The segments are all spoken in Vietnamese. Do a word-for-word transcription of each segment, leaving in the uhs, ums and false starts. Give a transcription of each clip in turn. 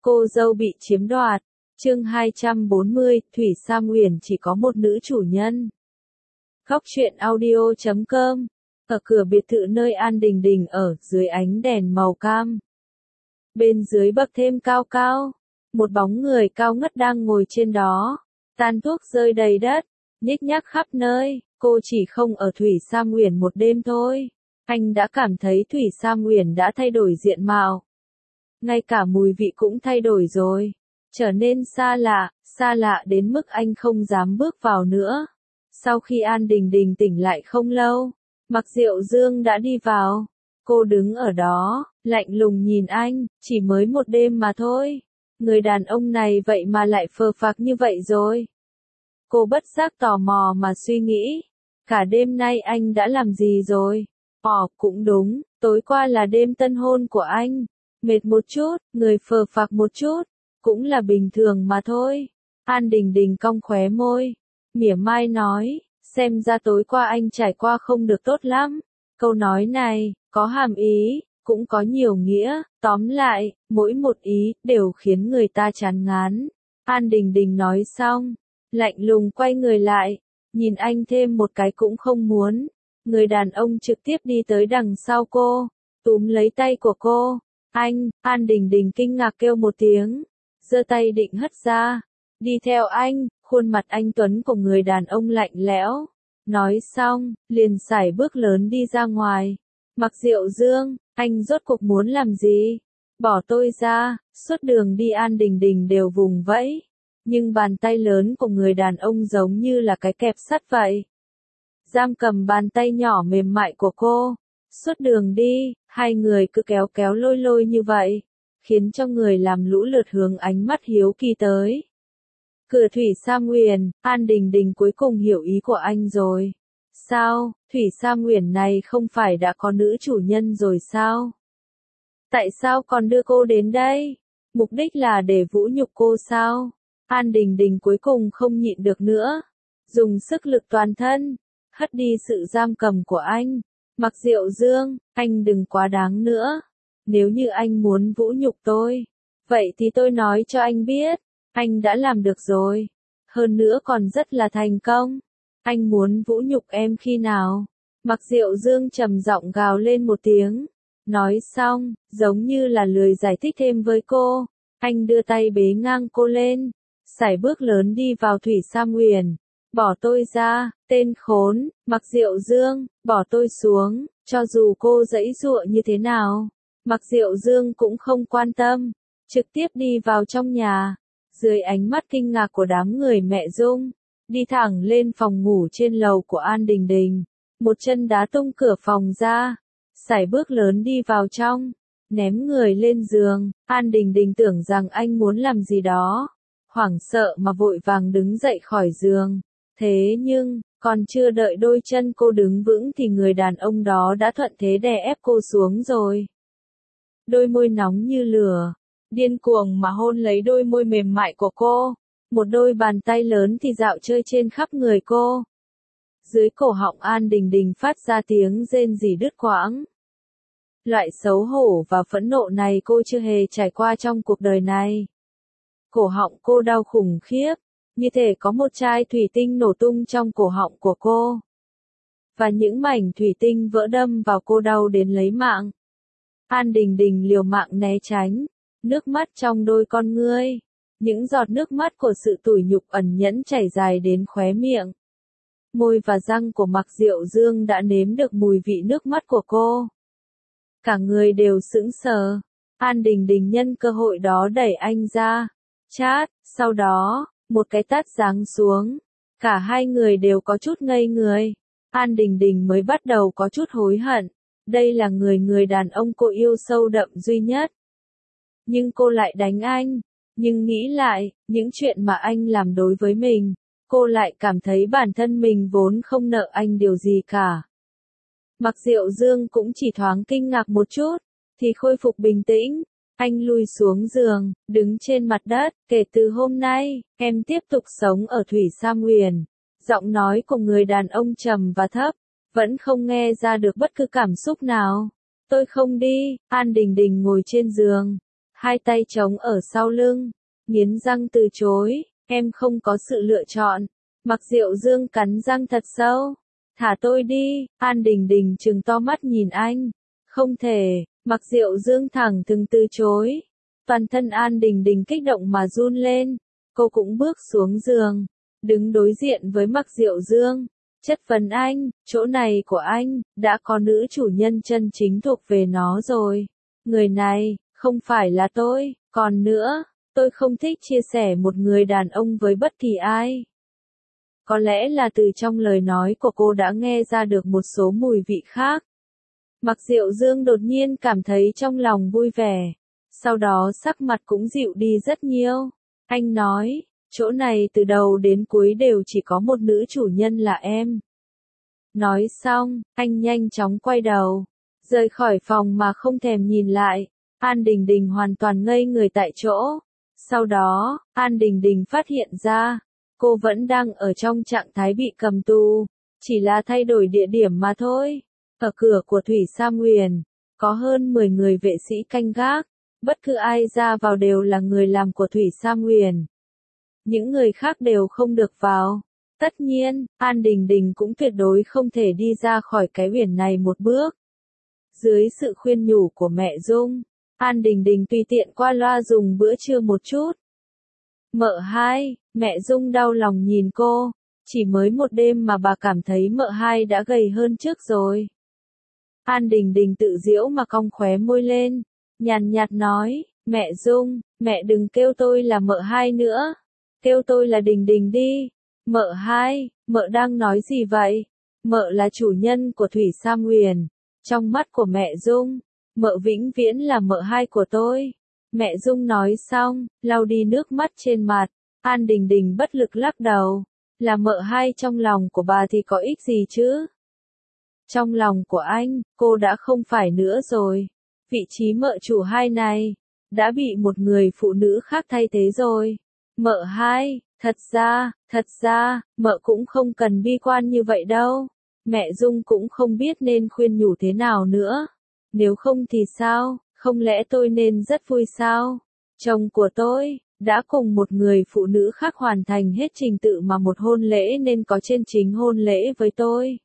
Cô dâu bị chiếm đoạt. Chương hai trăm bốn mươi, Thủy Sam Uyển chỉ có một nữ chủ nhân. Góc truyện audio chấm com. Ở cửa biệt thự nơi An Đình Đình ở, dưới ánh đèn màu cam. Bên dưới bậc thềm cao cao, một bóng người cao ngất đang ngồi trên đó. Tàn thuốc rơi đầy đất, nhích nhác khắp nơi. Cô chỉ không ở Thủy Sam Uyển một đêm thôi. Anh đã cảm thấy Thủy Sam Uyển đã thay đổi diện mạo. Ngay cả mùi vị cũng thay đổi rồi. Trở nên xa lạ, xa lạ đến mức anh không dám bước vào nữa. Sau khi An Đình Đình tỉnh lại không lâu, Mạc Diệu Dương đã đi vào. Cô đứng ở đó, lạnh lùng nhìn anh, chỉ mới một đêm mà thôi. Người đàn ông này vậy mà lại phờ phạc như vậy rồi. Cô bất giác tò mò mà suy nghĩ. Cả đêm nay anh đã làm gì rồi? Ồ, cũng đúng, tối qua là đêm tân hôn của anh. Mệt một chút, người phờ phạc một chút, cũng là bình thường mà thôi. An Đình Đình cong khóe môi, mỉa mai nói, xem ra tối qua anh trải qua không được tốt lắm. Câu nói này, có hàm ý, cũng có nhiều nghĩa, tóm lại, mỗi một ý, đều khiến người ta chán ngán. An Đình Đình nói xong, lạnh lùng quay người lại, nhìn anh thêm một cái cũng không muốn. Người đàn ông trực tiếp đi tới đằng sau cô, túm lấy tay của cô. Anh, An Đình Đình kinh ngạc kêu một tiếng, giơ tay định hất ra. Đi theo anh, khuôn mặt anh tuấn của người đàn ông lạnh lẽo. Nói xong, liền sải bước lớn đi ra ngoài. Mạc Diệu Dương, anh rốt cuộc muốn làm gì? Bỏ tôi ra, suốt đường đi An Đình Đình đều vùng vẫy. Nhưng bàn tay lớn của người đàn ông giống như là cái kẹp sắt vậy. Giam cầm bàn tay nhỏ mềm mại của cô. Suốt đường đi, hai người cứ kéo kéo lôi lôi như vậy, khiến cho người làm lũ lượt hướng ánh mắt hiếu kỳ tới. Cửa Thủy Sam Uyển, An Đình Đình cuối cùng hiểu ý của anh rồi. Sao, Thủy Sam Uyển này không phải đã có nữ chủ nhân rồi sao? Tại sao còn đưa cô đến đây? Mục đích là để vũ nhục cô sao? An Đình Đình cuối cùng không nhịn được nữa. Dùng sức lực toàn thân, hất đi sự giam cầm của anh. Mạc Diệu Dương, anh đừng quá đáng nữa. Nếu như anh muốn vũ nhục tôi, vậy thì tôi nói cho anh biết, anh đã làm được rồi. Hơn nữa còn rất là thành công. Anh muốn vũ nhục em khi nào? Mạc Diệu Dương trầm giọng gào lên một tiếng. Nói xong, giống như là lười giải thích thêm với cô. Anh đưa tay bế ngang cô lên, sải bước lớn đi vào Thủy Sam Uyển. Bỏ tôi ra, tên khốn, Mạc Diệu Dương, bỏ tôi xuống, cho dù cô giãy giụa như thế nào. Mạc Diệu Dương cũng không quan tâm, trực tiếp đi vào trong nhà, dưới ánh mắt kinh ngạc của đám người mẹ Dung, đi thẳng lên phòng ngủ trên lầu của An Đình Đình, một chân đá tung cửa phòng ra, sải bước lớn đi vào trong, ném người lên giường. An Đình Đình tưởng rằng anh muốn làm gì đó, hoảng sợ mà vội vàng đứng dậy khỏi giường. Thế nhưng, còn chưa đợi đôi chân cô đứng vững thì người đàn ông đó đã thuận thế đè ép cô xuống rồi. Đôi môi nóng như lửa, điên cuồng mà hôn lấy đôi môi mềm mại của cô. Một đôi bàn tay lớn thì dạo chơi trên khắp người cô. Dưới cổ họng An Đình Đình phát ra tiếng rên rỉ đứt quãng. Loại xấu hổ và phẫn nộ này cô chưa hề trải qua trong cuộc đời này. Cổ họng cô đau khủng khiếp. Như thể có một chai thủy tinh nổ tung trong cổ họng của cô. Và những mảnh thủy tinh vỡ đâm vào cô đau đến lấy mạng. An Đình Đình liều mạng né tránh. Nước mắt trong đôi con ngươi. Những giọt nước mắt của sự tủi nhục ẩn nhẫn chảy dài đến khóe miệng. Môi và răng của Mạc Diệu Dương đã nếm được mùi vị nước mắt của cô. Cả người đều sững sờ. An Đình Đình nhân cơ hội đó đẩy anh ra. Chát, sau đó, một cái tát giáng xuống. Cả hai người đều có chút ngây người. An Đình Đình mới bắt đầu có chút hối hận. Đây là người người đàn ông cô yêu sâu đậm duy nhất. Nhưng cô lại đánh anh. Nhưng nghĩ lại, những chuyện mà anh làm đối với mình, cô lại cảm thấy bản thân mình vốn không nợ anh điều gì cả. Mạc Diệu Dương cũng chỉ thoáng kinh ngạc một chút, thì khôi phục bình tĩnh. Anh lùi xuống giường, đứng trên mặt đất. Kể từ hôm nay, em tiếp tục sống ở Thủy Sam Uyển. Giọng nói của người đàn ông trầm và thấp, vẫn không nghe ra được bất cứ cảm xúc nào. Tôi không đi. An Đình Đình ngồi trên giường, hai tay trống ở sau lưng, nghiến răng từ chối, em không có sự lựa chọn. Mặc Diệu Dương cắn răng thật sâu, thả tôi đi. An Đình Đình trừng to mắt nhìn anh, không thể. Mặc Diệu Dương thẳng thừng từ chối. Toàn thân An Đình Đình kích động mà run lên, cô cũng bước xuống giường, đứng đối diện với Mặc Diệu Dương, chất vấn anh, chỗ này của anh, đã có nữ chủ nhân chân chính thuộc về nó rồi. Người này, không phải là tôi, còn nữa, tôi không thích chia sẻ một người đàn ông với bất kỳ ai. Có lẽ là từ trong lời nói của cô đã nghe ra được một số mùi vị khác. Mặc Diệu Dương đột nhiên cảm thấy trong lòng vui vẻ, sau đó sắc mặt cũng dịu đi rất nhiều. Anh nói, chỗ này từ đầu đến cuối đều chỉ có một nữ chủ nhân là em. Nói xong, anh nhanh chóng quay đầu, rời khỏi phòng mà không thèm nhìn lại. An Đình Đình hoàn toàn ngây người tại chỗ. Sau đó, An Đình Đình phát hiện ra, cô vẫn đang ở trong trạng thái bị cầm tù, chỉ là thay đổi địa điểm mà thôi. Ở cửa của Thủy Sa Nguyền, có hơn mười người vệ sĩ canh gác, bất cứ ai ra vào đều là người làm của Thủy Sa Nguyền. Những người khác đều không được vào. Tất nhiên, An Đình Đình cũng tuyệt đối không thể đi ra khỏi cái uyển này một bước. Dưới sự khuyên nhủ của mẹ Dung, An Đình Đình tùy tiện qua loa dùng bữa trưa một chút. Mợ hai, mẹ Dung đau lòng nhìn cô, chỉ mới một đêm mà bà cảm thấy mợ hai đã gầy hơn trước rồi. An Đình Đình tự giễu mà cong khóe môi lên, nhàn nhạt nói, mẹ Dung, mẹ đừng kêu tôi là mợ hai nữa, kêu tôi là Đình Đình đi. Mợ hai, mợ đang nói gì vậy? Mợ là chủ nhân của Thủy Sa Nguyền. Trong mắt của mẹ Dung, mợ vĩnh viễn là mợ hai của tôi. Mẹ Dung nói xong, lau đi nước mắt trên mặt. An Đình Đình bất lực lắc đầu. Là mợ hai trong lòng của bà thì có ích gì chứ? Trong lòng của anh, cô đã không phải nữa rồi. Vị trí mợ chủ hai này, đã bị một người phụ nữ khác thay thế rồi. Mợ hai, thật ra, thật ra, mợ cũng không cần bi quan như vậy đâu. Mẹ Dung cũng không biết nên khuyên nhủ thế nào nữa. Nếu không thì sao, không lẽ tôi nên rất vui sao? Chồng của tôi, đã cùng một người phụ nữ khác hoàn thành hết trình tự mà một hôn lễ nên có trên chính hôn lễ với tôi.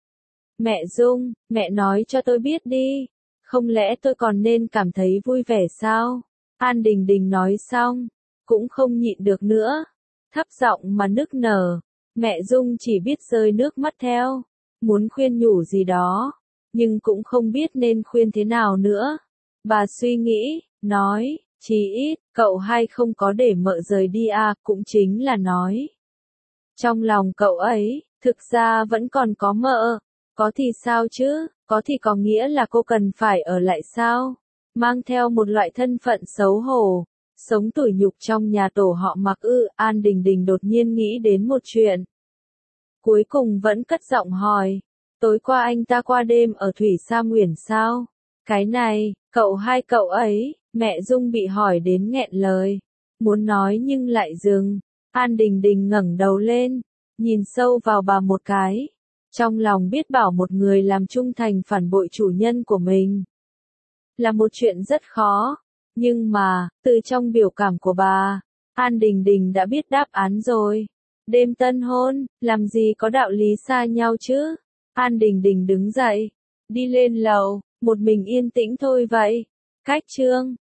Mẹ Dung, mẹ nói cho tôi biết đi, không lẽ tôi còn nên cảm thấy vui vẻ sao? An Đình Đình nói xong, cũng không nhịn được nữa, thấp giọng mà nức nở. Mẹ Dung chỉ biết rơi nước mắt theo, muốn khuyên nhủ gì đó, nhưng cũng không biết nên khuyên thế nào nữa. Bà suy nghĩ, nói, chí ít, cậu hai không có để mợ rời đi à, cũng chính là nói. Trong lòng cậu ấy, thực ra vẫn còn có mợ, có thì sao chứ, có thì có nghĩa là cô cần phải ở lại sao? Mang theo một loại thân phận xấu hổ, sống tủi nhục trong nhà tổ họ Mặc ư. An Đình Đình đột nhiên nghĩ đến một chuyện. Cuối cùng vẫn cất giọng hỏi, tối qua anh ta qua đêm ở Thủy Sa Nguyền sao? Cái này, cậu hai cậu ấy, mẹ Dung bị hỏi đến nghẹn lời, muốn nói nhưng lại dừng. An Đình Đình ngẩng đầu lên, nhìn sâu vào bà một cái, trong lòng biết bảo một người làm trung thành phản bội chủ nhân của mình là một chuyện rất khó, nhưng mà, từ trong biểu cảm của bà, An Đình Đình đã biết đáp án rồi. Đêm tân hôn, làm gì có đạo lý xa nhau chứ? An Đình Đình đứng dậy, đi lên lầu, một mình yên tĩnh thôi vậy. Cách chương